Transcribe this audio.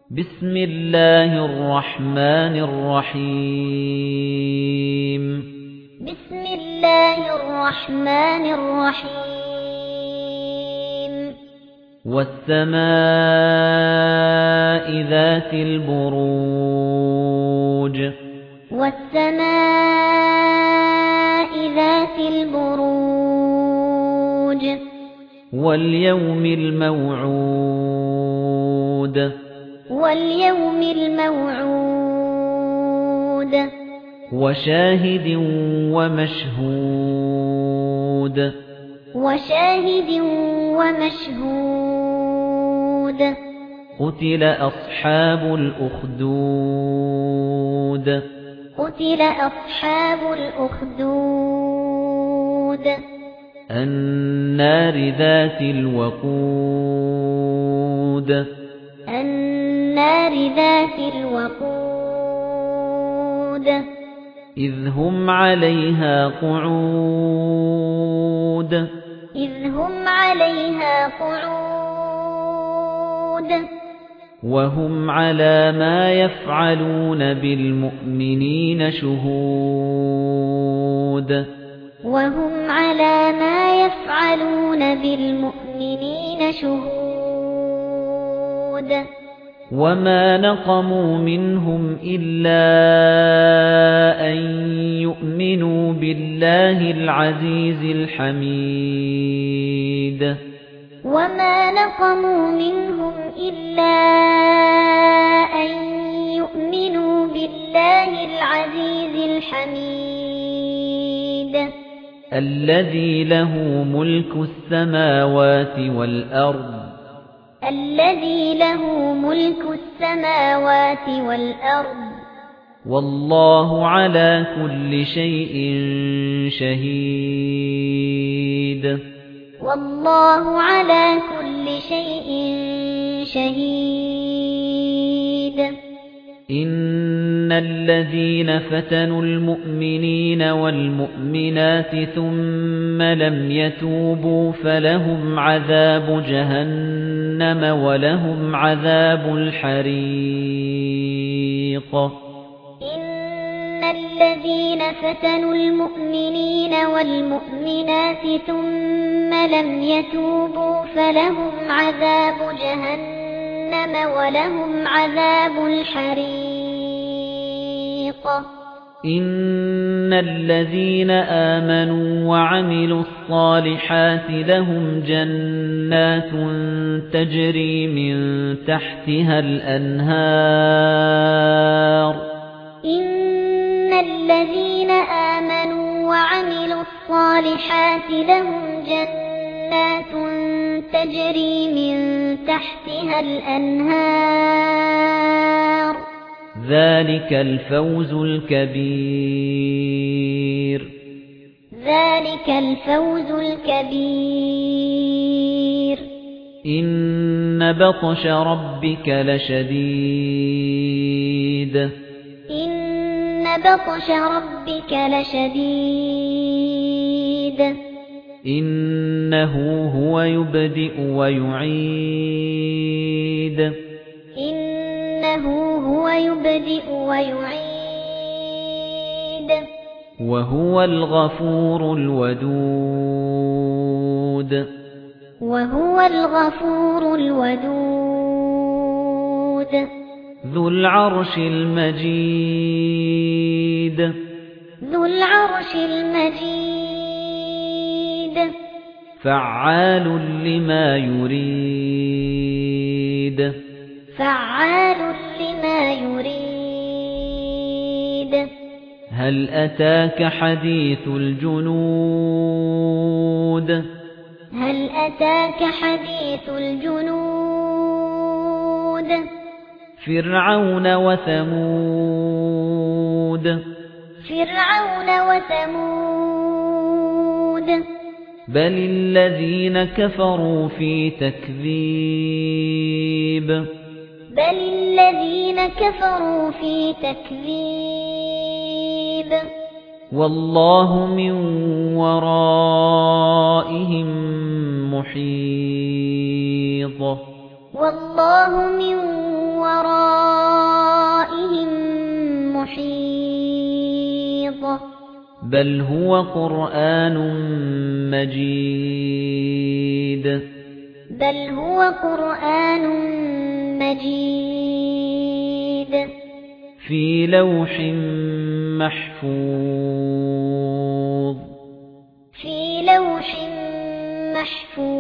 بسم الله الرحمن الرحيم بسم الله الرحمن الرحيم والسماء ذات البروج والسماء ذات البروج واليوم الموعود واليوم الموعود وشاهد ومشهود وشاهد ومشهود قتل أصحاب الأخدود قتل أصحاب الأخدود النار ذات الوقود النار ذات الوقود إذ هم عليها قعود إذ هم عليها قعود وهم على ما يفعلون بالمؤمنين شهود وهم على ما يفعلون بالمؤمنين شهود وما نقموا منهم إلا أن يؤمنوا بالله العزيز الحميد وما نقموا منهم إلا أن يؤمنوا بالله العزيز الحميد الذي له ملك السماوات والأرض الذي له ملك السماوات والأرض والله على كل شيء شهيد والله على كل شيء شهيد إن الذين فتنوا المؤمنين والمؤمنات ثم لم يتوبوا فلهم عذاب جهنم ولهم عذاب الحريق إن الذين فتنوا المؤمنين والمؤمنات ثم لم يتوبوا فلهم عذاب جهنم ولهم عذاب الحريق إن الذين آمنوا وعملوا الصالحات لهم جنات تجري من تحتها الأنهار إن الذين آمنوا وعملوا الصالحات لهم جنات تجري من تحتها الأنهار ذلك الفوز الكبير ذلك الفوز الكبير إن بطش ربك لشديد إن بطش ربك لشديد إنه هو يبدئ ويعيد إنه هو يبدئ ويعيد وهو الغفور الودود وهو الغفور الودود ذو العرش المجيد ذو العرش المجيد فعال لما يريد فعال لما يريد هل أتاك حديث الجنود هل أتاك حديث الجنود فرعون وثمود فرعون وثمود بل الذين كفروا في تكذيب بل الذين كفروا في تكذيب والله من ورائهم محيط والله من ورائهم بل هو قرآن مجيد بل هو قرآن مجيد في لوح محفوظ في لوح محفوظ